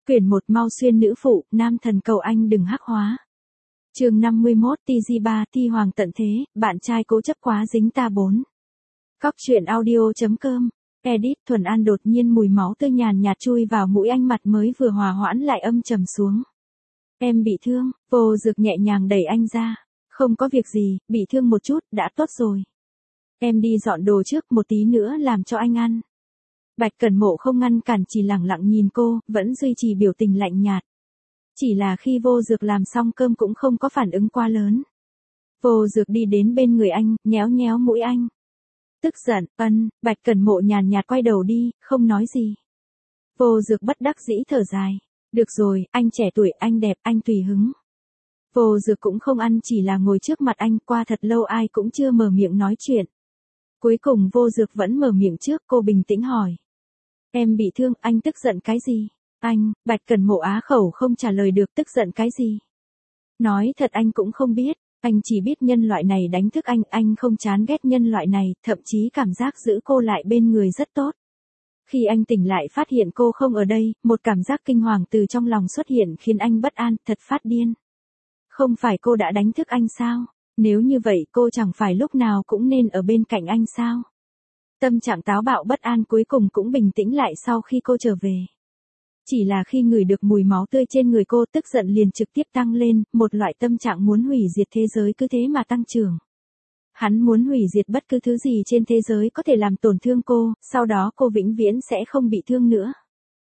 Quyển 1 Mau xuyên nữ phụ, nam thần cầu anh đừng hắc hóa. Chương 51 TG3 Thi Hoàng tận thế, bạn trai cố chấp quá dính ta 4. Cóc truyện audio.com. Edit Thuần An đột nhiên mùi máu tươi nhàn nhạt chui vào mũi anh, mặt mới vừa hòa hoãn lại âm trầm xuống. Em bị thương, Vô Dược nhẹ nhàng đẩy anh ra. Không có việc gì, bị thương một chút, đã tốt rồi. Em đi dọn đồ trước, một tí nữa làm cho anh ăn. Bạch Cẩn Mộ không ngăn cản, chỉ lẳng lặng nhìn cô, vẫn duy trì biểu tình lạnh nhạt. Chỉ là khi Vô Dược làm xong cơm cũng không có phản ứng quá lớn. Vô Dược đi đến bên người anh, nhéo nhéo mũi anh. Tức giận, Bạch Cẩn Mộ nhàn nhạt quay đầu đi, không nói gì. Vô Dược bất đắc dĩ thở dài. Được rồi, anh trẻ tuổi, anh đẹp, anh tùy hứng. Vô Dược cũng không ăn, chỉ là ngồi trước mặt anh, qua thật lâu ai cũng chưa mở miệng nói chuyện. Cuối cùng Vô Dược vẫn mở miệng trước, cô bình tĩnh hỏi. Em bị thương, anh tức giận cái gì? Bạch Cẩn Mộ á khẩu không trả lời được, tức giận cái gì? Nói thật anh cũng không biết, anh chỉ biết nhân loại này đánh thức anh không chán ghét nhân loại này, thậm chí cảm giác giữ cô lại bên người rất tốt. Khi anh tỉnh lại phát hiện cô không ở đây, một cảm giác kinh hoàng từ trong lòng xuất hiện khiến anh bất an, thật phát điên. Không phải cô đã đánh thức anh sao? Nếu như vậy cô chẳng phải lúc nào cũng nên ở bên cạnh anh sao? Tâm trạng táo bạo bất an cuối cùng cũng bình tĩnh lại sau khi cô trở về. Chỉ là khi ngửi được mùi máu tươi trên người cô, tức giận liền trực tiếp tăng lên, một loại tâm trạng muốn hủy diệt thế giới cứ thế mà tăng trưởng. Hắn muốn hủy diệt bất cứ thứ gì trên thế giới có thể làm tổn thương cô, sau đó cô vĩnh viễn sẽ không bị thương nữa.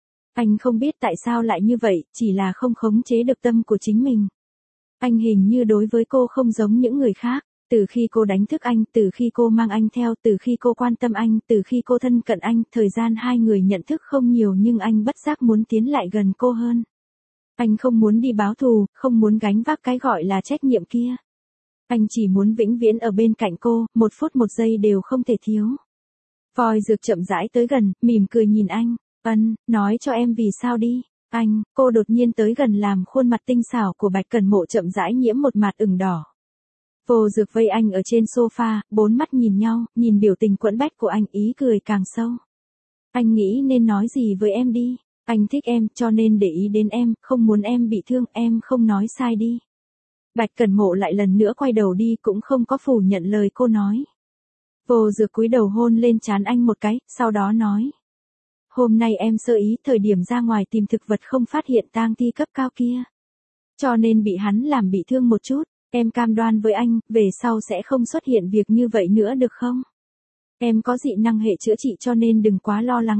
Anh không biết tại sao lại như vậy, chỉ là không khống chế được tâm của chính mình. Anh hình như đối với cô không giống những người khác. Từ khi cô đánh thức anh, từ khi cô mang anh theo, từ khi cô quan tâm anh, từ khi cô thân cận anh, thời gian hai người nhận thức không nhiều nhưng anh bất giác muốn tiến lại gần cô hơn. Anh không muốn đi báo thù, không muốn gánh vác cái gọi là trách nhiệm kia. Anh chỉ muốn vĩnh viễn ở bên cạnh cô, một phút một giây đều không thể thiếu. Voi Dược chậm rãi tới gần, mỉm cười nhìn anh. Nói cho em vì sao đi. Cô đột nhiên tới gần làm khuôn mặt tinh xảo của Bạch Cẩn Mộ chậm rãi nhiễm một mạt ửng đỏ. Vô Dược vây anh ở trên sofa, bốn mắt nhìn nhau, nhìn biểu tình quẫn bách của anh, ý cười càng sâu. Anh nghĩ nên nói gì với em đi. Anh thích em, cho nên để ý đến em, không muốn em bị thương, em không nói sai đi. Bạch Cẩn Mộ lại lần nữa quay đầu đi, cũng không có phủ nhận lời cô nói. Vô Dược cúi đầu hôn lên trán anh một cái, sau đó nói. Hôm nay em sơ ý, thời điểm ra ngoài tìm thực vật không phát hiện tang thi cấp cao kia. Cho nên bị hắn làm bị thương một chút. Em cam đoan với anh, về sau sẽ không xuất hiện việc như vậy nữa được không? Em có dị năng hệ chữa trị cho nên đừng quá lo lắng.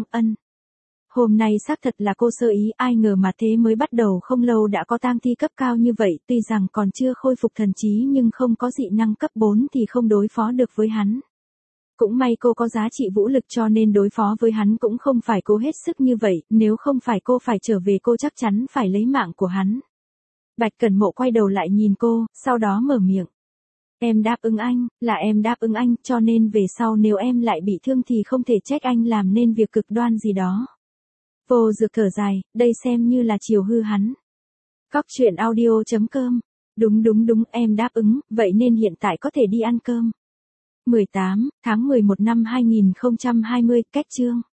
Hôm nay xác thật là cô sơ ý, ai ngờ mà thế mới bắt đầu không lâu đã có tang thi cấp cao như vậy, tuy rằng còn chưa khôi phục thần trí nhưng không có dị năng cấp 4 thì không đối phó được với hắn. Cũng may cô có giá trị vũ lực cho nên đối phó với hắn cũng không phải cố hết sức như vậy, nếu không phải cô phải trở về cô chắc chắn phải lấy mạng của hắn. Bạch Cẩn Mộ quay đầu lại nhìn cô, sau đó mở miệng. Em đáp ứng anh, là em đáp ứng anh, cho nên về sau nếu em lại bị thương thì không thể trách anh làm nên việc cực đoan gì đó. Vô Dược thở dài, đây xem như là chiều hư hắn. Cóc truyện audio.com. Đúng, em đáp ứng, vậy nên hiện tại có thể đi ăn cơm. 18 tháng 11 năm 2020, cách chương.